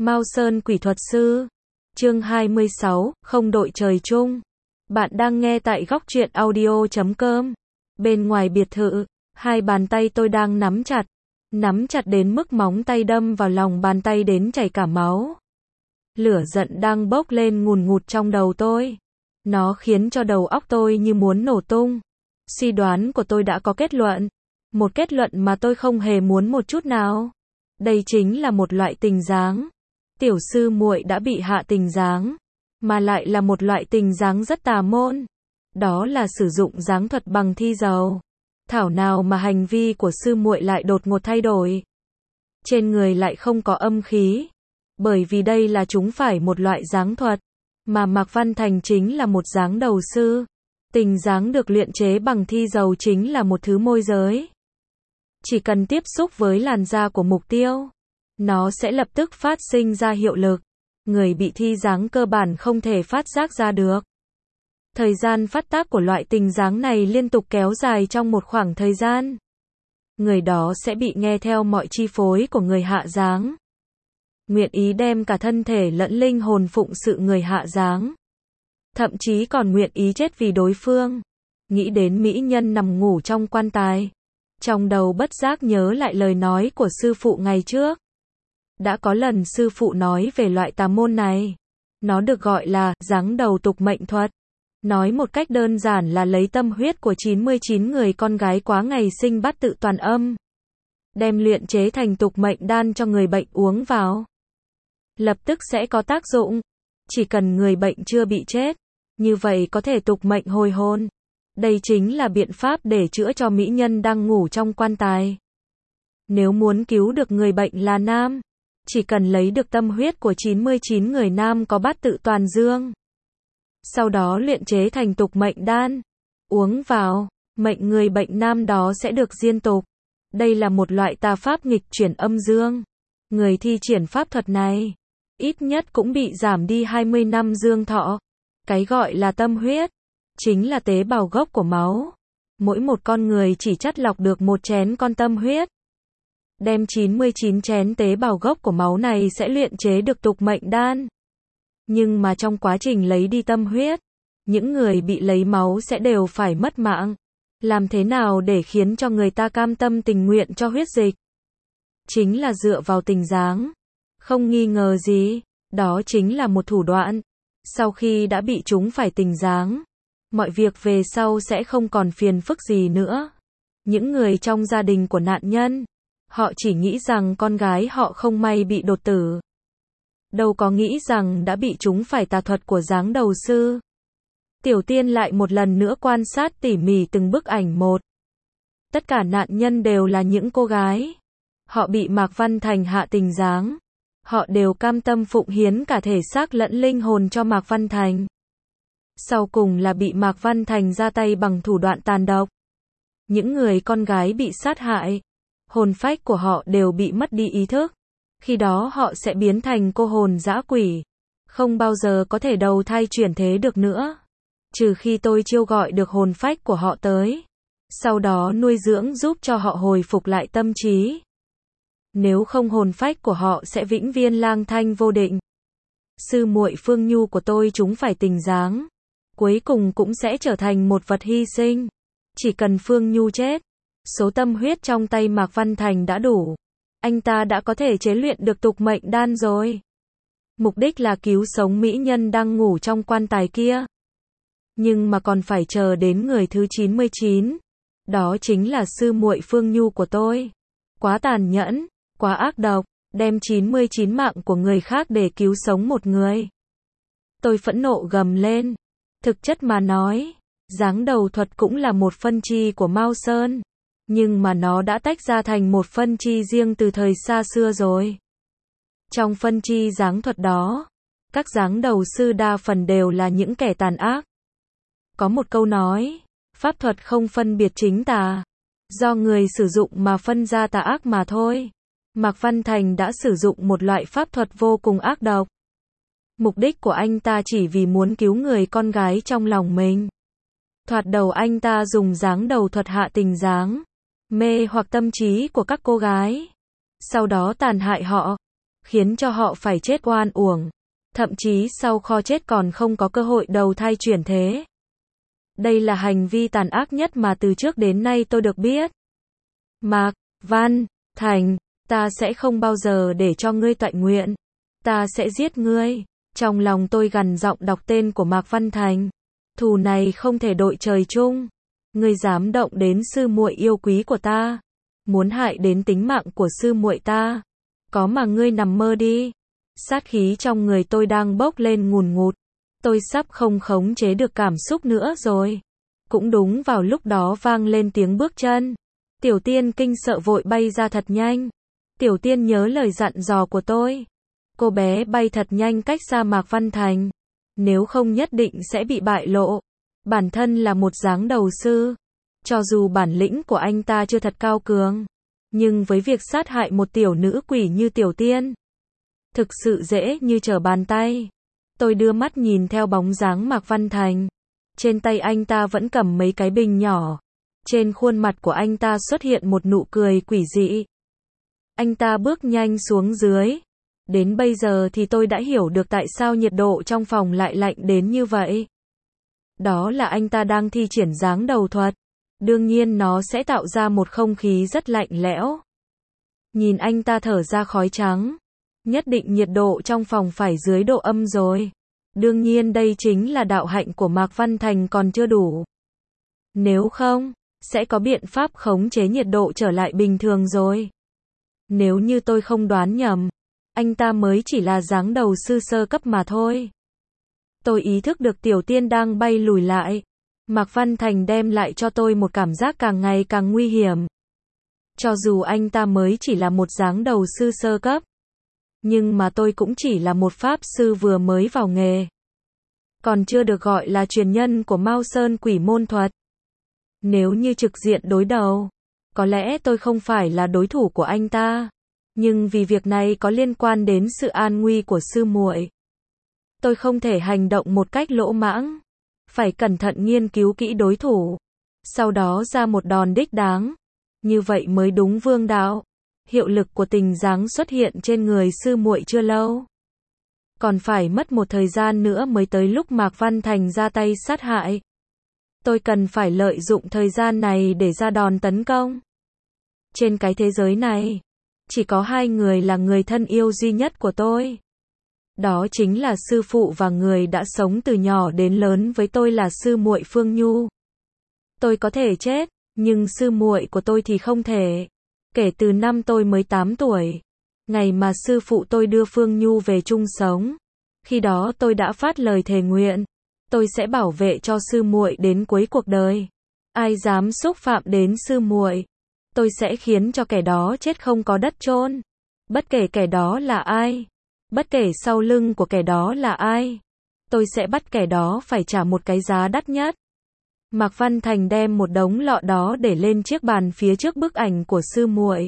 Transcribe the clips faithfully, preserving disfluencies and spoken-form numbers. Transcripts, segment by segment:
Mao Sơn Quỷ Thuật Sư. Chương hai mươi sáu, Không đội trời chung. Bạn đang nghe tại góc truyện audio chấm com. Bên ngoài biệt thự, hai bàn tay tôi đang nắm chặt. Nắm chặt đến mức móng tay đâm vào lòng bàn tay đến chảy cả máu. Lửa giận đang bốc lên ngùn ngụt trong đầu tôi. Nó khiến cho đầu óc tôi như muốn nổ tung. Suy đoán của tôi đã có kết luận. Một kết luận mà tôi không hề muốn một chút nào. Đây chính là một loại tình giáng. Tiểu sư muội đã bị hạ tình giáng, mà lại là một loại tình giáng rất tà môn. Đó là sử dụng giáng thuật bằng thi dầu. Thảo nào mà hành vi của sư muội lại đột ngột thay đổi. Trên người lại không có âm khí. Bởi vì đây là chúng phải một loại giáng thuật, mà Mạc Văn Thành chính là một giáng đầu sư. Tình giáng được luyện chế bằng thi dầu chính là một thứ môi giới. Chỉ cần tiếp xúc với làn da của mục tiêu, nó sẽ lập tức phát sinh ra hiệu lực. Người bị thi giáng cơ bản không thể phát giác ra được. Thời gian phát tác của loại tình giáng này liên tục kéo dài trong một khoảng thời gian. Người đó sẽ bị nghe theo mọi chi phối của người hạ giáng. Nguyện ý đem cả thân thể lẫn linh hồn phụng sự người hạ giáng. Thậm chí còn nguyện ý chết vì đối phương. Nghĩ đến mỹ nhân nằm ngủ trong quan tài, trong đầu bất giác nhớ lại lời nói của sư phụ ngày trước. Đã có lần sư phụ nói về loại tà môn này. Nó được gọi là giáng đầu tục mệnh thuật. Nói một cách đơn giản là lấy tâm huyết của chín mươi chín người con gái quá ngày sinh bát tự toàn âm, đem luyện chế thành tục mệnh đan cho người bệnh uống vào. Lập tức sẽ có tác dụng. Chỉ cần người bệnh chưa bị chết, như vậy có thể tục mệnh hồi hồn. Đây chính là biện pháp để chữa cho mỹ nhân đang ngủ trong quan tài. Nếu muốn cứu được người bệnh là nam, chỉ cần lấy được tâm huyết của chín mươi chín người nam có bát tự toàn dương. Sau đó luyện chế thành tục mệnh đan, uống vào, mệnh người bệnh nam đó sẽ được diên tục. Đây là một loại tà pháp nghịch chuyển âm dương. Người thi triển pháp thuật này, ít nhất cũng bị giảm đi hai mươi năm dương thọ. Cái gọi là tâm huyết, chính là tế bào gốc của máu. Mỗi một con người chỉ chắt lọc được một chén con tâm huyết. Đem chín mươi chín chén tế bào gốc của máu này sẽ luyện chế được tục mệnh đan. Nhưng mà trong quá trình lấy đi tâm huyết, những người bị lấy máu sẽ đều phải mất mạng. Làm thế nào để khiến cho người ta cam tâm tình nguyện cho huyết dịch? Chính là dựa vào tình giáng. Không nghi ngờ gì, đó chính là một thủ đoạn. Sau khi đã bị chúng phải tình giáng, mọi việc về sau sẽ không còn phiền phức gì nữa. Những người trong gia đình của nạn nhân, họ chỉ nghĩ rằng con gái họ không may bị đột tử. Đâu có nghĩ rằng đã bị chúng phải tà thuật của giáng đầu sư. Tiểu Tiên lại một lần nữa quan sát tỉ mỉ từng bức ảnh một. Tất cả nạn nhân đều là những cô gái. Họ bị Mạc Văn Thành hạ tình giáng. Họ đều cam tâm phụng hiến cả thể xác lẫn linh hồn cho Mạc Văn Thành. Sau cùng là bị Mạc Văn Thành ra tay bằng thủ đoạn tàn độc. Những người con gái bị sát hại, hồn phách của họ đều bị mất đi ý thức. Khi đó họ sẽ biến thành cô hồn dã quỷ, không bao giờ có thể đầu thai chuyển thế được nữa. Trừ khi tôi chiêu gọi được hồn phách của họ tới, sau đó nuôi dưỡng giúp cho họ hồi phục lại tâm trí. Nếu không hồn phách của họ sẽ vĩnh viễn lang thang vô định. Sư muội Phương Nhu của tôi chúng phải tình giáng, cuối cùng cũng sẽ trở thành một vật hy sinh. Chỉ cần Phương Nhu chết, số tâm huyết trong tay Mạc Văn Thành đã đủ. Anh ta đã có thể chế luyện được tục mệnh đan rồi. Mục đích là cứu sống mỹ nhân đang ngủ trong quan tài kia. Nhưng mà còn phải chờ đến người thứ chín mươi chín. Đó chính là sư muội Phương Nhu của tôi. Quá tàn nhẫn, quá ác độc, đem chín mươi chín mạng của người khác để cứu sống một người. Tôi phẫn nộ gầm lên. Thực chất mà nói, giáng đầu thuật cũng là một phân chi của Mao Sơn. Nhưng mà nó đã tách ra thành một phân chi riêng từ thời xa xưa rồi. Trong phân chi giáng thuật đó, các giáng đầu sư đa phần đều là những kẻ tàn ác. Có một câu nói, pháp thuật không phân biệt chính tà, do người sử dụng mà phân ra tà ác mà thôi. Mạc Văn Thành đã sử dụng một loại pháp thuật vô cùng ác độc. Mục đích của anh ta chỉ vì muốn cứu người con gái trong lòng mình. Thoạt đầu anh ta dùng giáng đầu thuật hạ tình giáng, mê hoặc tâm trí của các cô gái. Sau đó tàn hại họ. khiến cho họ phải chết oan uổng. Thậm chí sau kho chết còn không có cơ hội đầu thai chuyển thế. Đây là hành vi tàn ác nhất mà từ trước đến nay tôi được biết. Mạc Văn Thành, ta sẽ không bao giờ để cho ngươi toại nguyện. Ta sẽ giết ngươi. Trong lòng tôi gằn giọng đọc tên của Mạc Văn Thành. Thù này không thể đội trời chung. Ngươi dám động đến sư muội yêu quý của ta, muốn hại đến tính mạng của sư muội ta, có mà ngươi nằm mơ đi. Sát khí trong người tôi đang bốc lên ngùn ngụt. Tôi sắp không khống chế được cảm xúc nữa rồi. Cũng đúng vào lúc đó vang lên tiếng bước chân. Tiểu Tiên kinh sợ vội bay ra thật nhanh. Tiểu Tiên nhớ lời dặn dò của tôi. Cô bé bay thật nhanh cách xa Mạc Văn Thành. Nếu không nhất định sẽ bị bại lộ. Bản thân là một giáng đầu sư. Cho dù bản lĩnh của anh ta chưa thật cao cường, nhưng với việc sát hại một tiểu nữ quỷ như Tiểu Tiên, thực sự dễ như trở bàn tay. Tôi đưa mắt nhìn theo bóng dáng Mạc Văn Thành. Trên tay anh ta vẫn cầm mấy cái bình nhỏ. Trên khuôn mặt của anh ta xuất hiện một nụ cười quỷ dị. Anh ta bước nhanh xuống dưới. Đến bây giờ thì tôi đã hiểu được tại sao nhiệt độ trong phòng lại lạnh đến như vậy. Đó là anh ta đang thi triển dáng đầu thuật. Đương nhiên nó sẽ tạo ra một không khí rất lạnh lẽo. Nhìn anh ta thở ra khói trắng. Nhất định nhiệt độ trong phòng phải dưới độ âm rồi. Đương nhiên đây chính là đạo hạnh của Mạc Văn Thành còn chưa đủ. Nếu không, sẽ có biện pháp khống chế nhiệt độ trở lại bình thường rồi. Nếu như tôi không đoán nhầm, anh ta mới chỉ là dáng đầu sư sơ cấp mà thôi. Tôi ý thức được Tiểu Tiên đang bay lùi lại. Mạc Văn Thành đem lại cho tôi một cảm giác càng ngày càng nguy hiểm. Cho dù anh ta mới chỉ là một dáng đầu sư sơ cấp, nhưng mà tôi cũng chỉ là một pháp sư vừa mới vào nghề. Còn chưa được gọi là truyền nhân của Mao Sơn Quỷ Môn Thuật. Nếu như trực diện đối đầu, có lẽ tôi không phải là đối thủ của anh ta. Nhưng vì việc này có liên quan đến sự an nguy của sư muội, tôi không thể hành động một cách lỗ mãng. Phải cẩn thận nghiên cứu kỹ đối thủ. Sau đó ra một đòn đích đáng. Như vậy mới đúng vương đạo. Hiệu lực của tình dáng xuất hiện trên người sư muội chưa lâu. Còn phải mất một thời gian nữa mới tới lúc Mạc Văn Thành ra tay sát hại. Tôi cần phải lợi dụng thời gian này để ra đòn tấn công. Trên cái thế giới này, chỉ có hai người là người thân yêu duy nhất của tôi. Đó chính là sư phụ và người đã sống từ nhỏ đến lớn với tôi là sư muội Phương Nhu. Tôi có thể chết, nhưng sư muội của tôi thì không thể. Kể từ năm tôi mới tám tuổi, ngày mà sư phụ tôi đưa Phương Nhu về chung sống, khi đó tôi đã phát lời thề nguyện, tôi sẽ bảo vệ cho sư muội đến cuối cuộc đời. Ai dám xúc phạm đến sư muội, tôi sẽ khiến cho kẻ đó chết không có đất chôn. Bất kể kẻ đó là ai, bất kể sau lưng của kẻ đó là ai, tôi sẽ bắt kẻ đó phải trả một cái giá đắt nhất. Mạc Văn Thành đem một đống lọ đó để lên chiếc bàn phía trước bức ảnh của sư muội.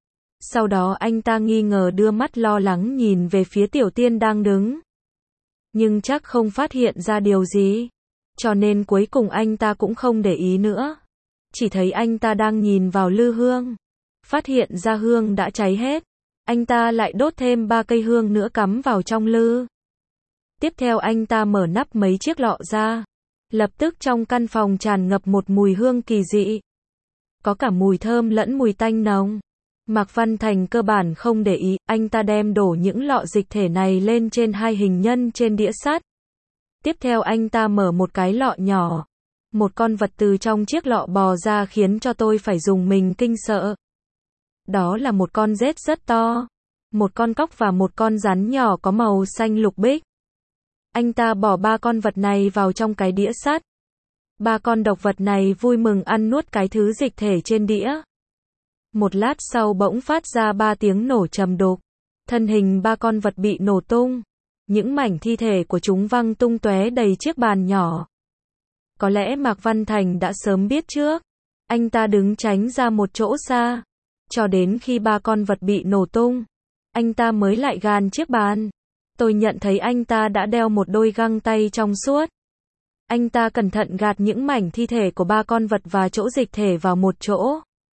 Sau đó anh ta nghi ngờ đưa mắt lo lắng nhìn về phía Tiểu Tiên đang đứng. Nhưng chắc không phát hiện ra điều gì. Cho nên cuối cùng anh ta cũng không để ý nữa. Chỉ thấy anh ta đang nhìn vào lư hương. Phát hiện ra hương đã cháy hết. Anh ta lại đốt thêm ba cây hương nữa cắm vào trong lư. Tiếp theo anh ta mở nắp mấy chiếc lọ ra. Lập tức trong căn phòng tràn ngập một mùi hương kỳ dị. Có cả mùi thơm lẫn mùi tanh nồng. Mạc Văn Thành cơ bản không để ý, anh ta đem đổ những lọ dịch thể này lên trên hai hình nhân trên đĩa sắt. Tiếp theo anh ta mở một cái lọ nhỏ. Một con vật từ trong chiếc lọ bò ra khiến cho tôi phải dùng mình kinh sợ. Đó là một con rết rất to. Một con cóc và một con rắn nhỏ có màu xanh lục bích. Anh ta bỏ ba con vật này vào trong cái đĩa sắt. Ba con độc vật này vui mừng ăn nuốt cái thứ dịch thể trên đĩa. Một lát sau bỗng phát ra ba tiếng nổ trầm đục. Thân hình ba con vật bị nổ tung. Những mảnh thi thể của chúng văng tung tóe đầy chiếc bàn nhỏ. Có lẽ Mạc Văn Thành đã sớm biết trước. Anh ta đứng tránh ra một chỗ xa. Cho đến khi ba con vật bị nổ tung, anh ta mới lại gàn chiếc bàn. Tôi nhận thấy anh ta đã đeo một đôi găng tay trong suốt. Anh ta cẩn thận gạt những mảnh thi thể của ba con vật và chỗ dịch thể vào một chỗ.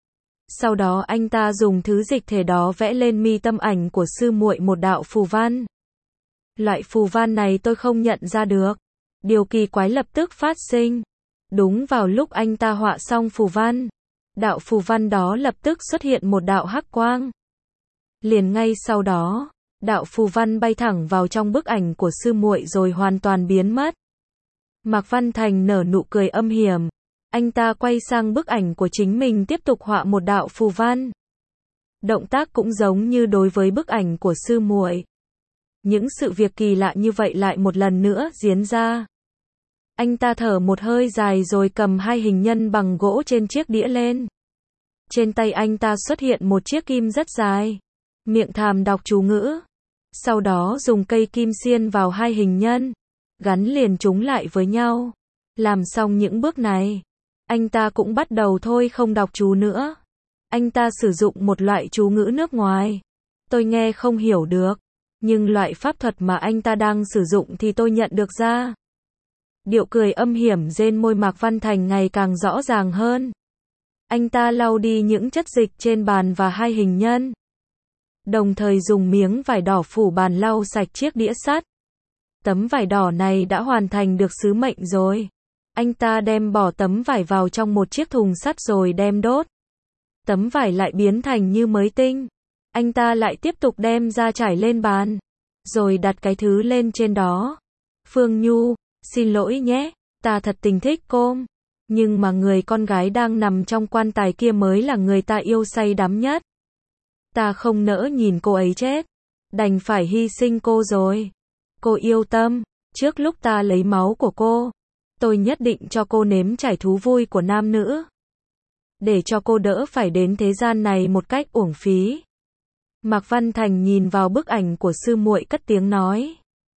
Sau đó anh ta dùng thứ dịch thể đó vẽ lên mi tâm ảnh của sư muội một đạo phù văn. Loại phù văn này tôi không nhận ra được. Điều kỳ quái lập tức phát sinh. Đúng vào lúc anh ta họa xong phù văn, đạo phù văn đó lập tức xuất hiện một đạo hắc quang. Liền ngay sau đó, đạo phù văn bay thẳng vào trong bức ảnh của sư muội rồi hoàn toàn biến mất. Mạc Văn Thành nở nụ cười âm hiểm. Anh ta quay sang bức ảnh của chính mình tiếp tục họa một đạo phù văn. Động tác cũng giống như đối với bức ảnh của sư muội. Những sự việc kỳ lạ như vậy lại một lần nữa diễn ra. Anh ta thở một hơi dài rồi cầm hai hình nhân bằng gỗ trên chiếc đĩa lên. Trên tay anh ta xuất hiện một chiếc kim rất dài. Miệng thàm đọc chú ngữ. Sau đó dùng cây kim xiên vào hai hình nhân, gắn liền chúng lại với nhau. Làm xong những bước này, anh ta cũng bắt đầu thôi không đọc chú nữa. Anh ta sử dụng một loại chú ngữ nước ngoài. Tôi nghe không hiểu được, nhưng loại pháp thuật mà anh ta đang sử dụng thì tôi nhận được ra. Điệu cười âm hiểm trên môi Mạc Văn Thành ngày càng rõ ràng hơn. Anh ta lau đi những chất dịch trên bàn và hai hình nhân, đồng thời dùng miếng vải đỏ phủ bàn lau sạch chiếc đĩa sắt. Tấm vải đỏ này đã hoàn thành được sứ mệnh rồi. Anh ta đem bỏ tấm vải vào trong một chiếc thùng sắt rồi đem đốt. Tấm vải lại biến thành như mới tinh. Anh ta lại tiếp tục đem ra trải lên bàn, rồi đặt cái thứ lên trên đó. Phương Nhu, xin lỗi nhé, ta thật tình thích cô. Nhưng mà người con gái đang nằm trong quan tài kia mới là người ta yêu say đắm nhất. Ta không nỡ nhìn cô ấy chết. Đành phải hy sinh cô rồi. Cô yêu Tâm, trước lúc ta lấy máu của cô, tôi nhất định cho cô nếm trải thú vui của nam nữ. Để cho cô đỡ phải đến thế gian này một cách uổng phí. Mạc Văn Thành nhìn vào bức ảnh của sư muội cất tiếng nói.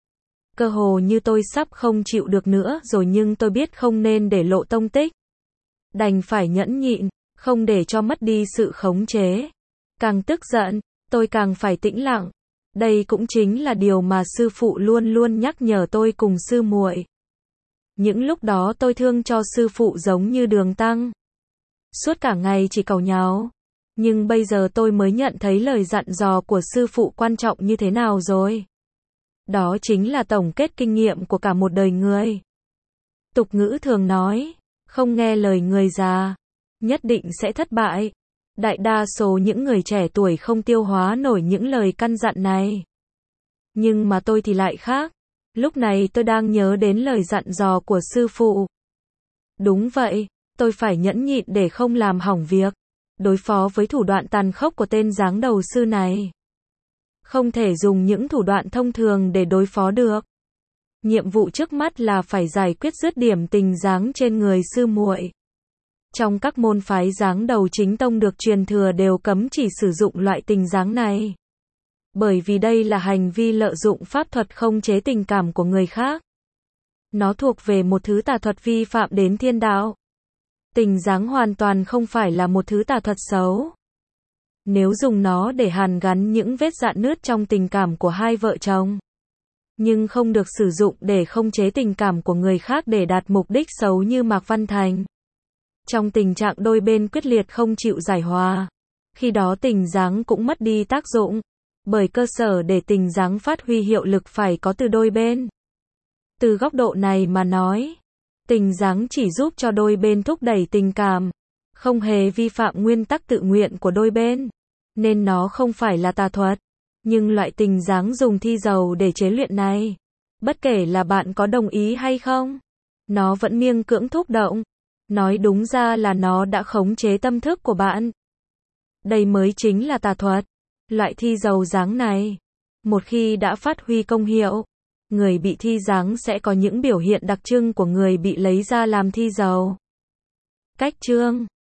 Cơ hồ như tôi sắp không chịu được nữa rồi nhưng tôi biết không nên để lộ tông tích. Đành phải nhẫn nhịn, không để cho mất đi sự khống chế. Càng tức giận, tôi càng phải tĩnh lặng. Đây cũng chính là điều mà sư phụ luôn luôn nhắc nhở tôi cùng sư muội. Những lúc đó tôi thương cho sư phụ giống như đường tăng. Suốt cả ngày chỉ càu nhàu. Nhưng bây giờ tôi mới nhận thấy lời dặn dò của sư phụ quan trọng như thế nào rồi. Đó chính là tổng kết kinh nghiệm của cả một đời người. Tục ngữ thường nói, không nghe lời người già, nhất định sẽ thất bại. Đại đa số những người trẻ tuổi không tiêu hóa nổi những lời căn dặn này. Nhưng mà tôi thì lại khác. Lúc này tôi đang nhớ đến lời dặn dò của sư phụ. Đúng vậy, tôi phải nhẫn nhịn để không làm hỏng việc. Đối phó với thủ đoạn tàn khốc của tên giáng đầu sư này. Không thể dùng những thủ đoạn thông thường để đối phó được. Nhiệm vụ trước mắt là phải giải quyết dứt điểm tình giáng trên người sư muội. Trong các môn phái giáng đầu chính tông được truyền thừa đều cấm chỉ sử dụng loại tình giáng này. Bởi vì đây là hành vi lợi dụng pháp thuật không chế tình cảm của người khác. Nó thuộc về một thứ tà thuật vi phạm đến thiên đạo. Tình giáng hoàn toàn không phải là một thứ tà thuật xấu. Nếu dùng nó để hàn gắn những vết rạn nứt trong tình cảm của hai vợ chồng, nhưng không được sử dụng để không chế tình cảm của người khác để đạt mục đích xấu như Mạc Văn Thành. Trong tình trạng đôi bên quyết liệt không chịu giải hòa, khi đó tình giáng cũng mất đi tác dụng, bởi cơ sở để tình giáng phát huy hiệu lực phải có từ đôi bên. Từ góc độ này mà nói, tình giáng chỉ giúp cho đôi bên thúc đẩy tình cảm, không hề vi phạm nguyên tắc tự nguyện của đôi bên, nên nó không phải là tà thuật. Nhưng loại tình giáng dùng thi dầu để chế luyện này, bất kể là bạn có đồng ý hay không, nó vẫn miêng cưỡng thúc động. Nói đúng ra là nó đã khống chế tâm thức của bạn. Đây mới chính là tà thuật. Loại thi dầu giáng này, một khi đã phát huy công hiệu, người bị thi giáng sẽ có những biểu hiện đặc trưng của người bị lấy ra làm thi dầu. Cách chương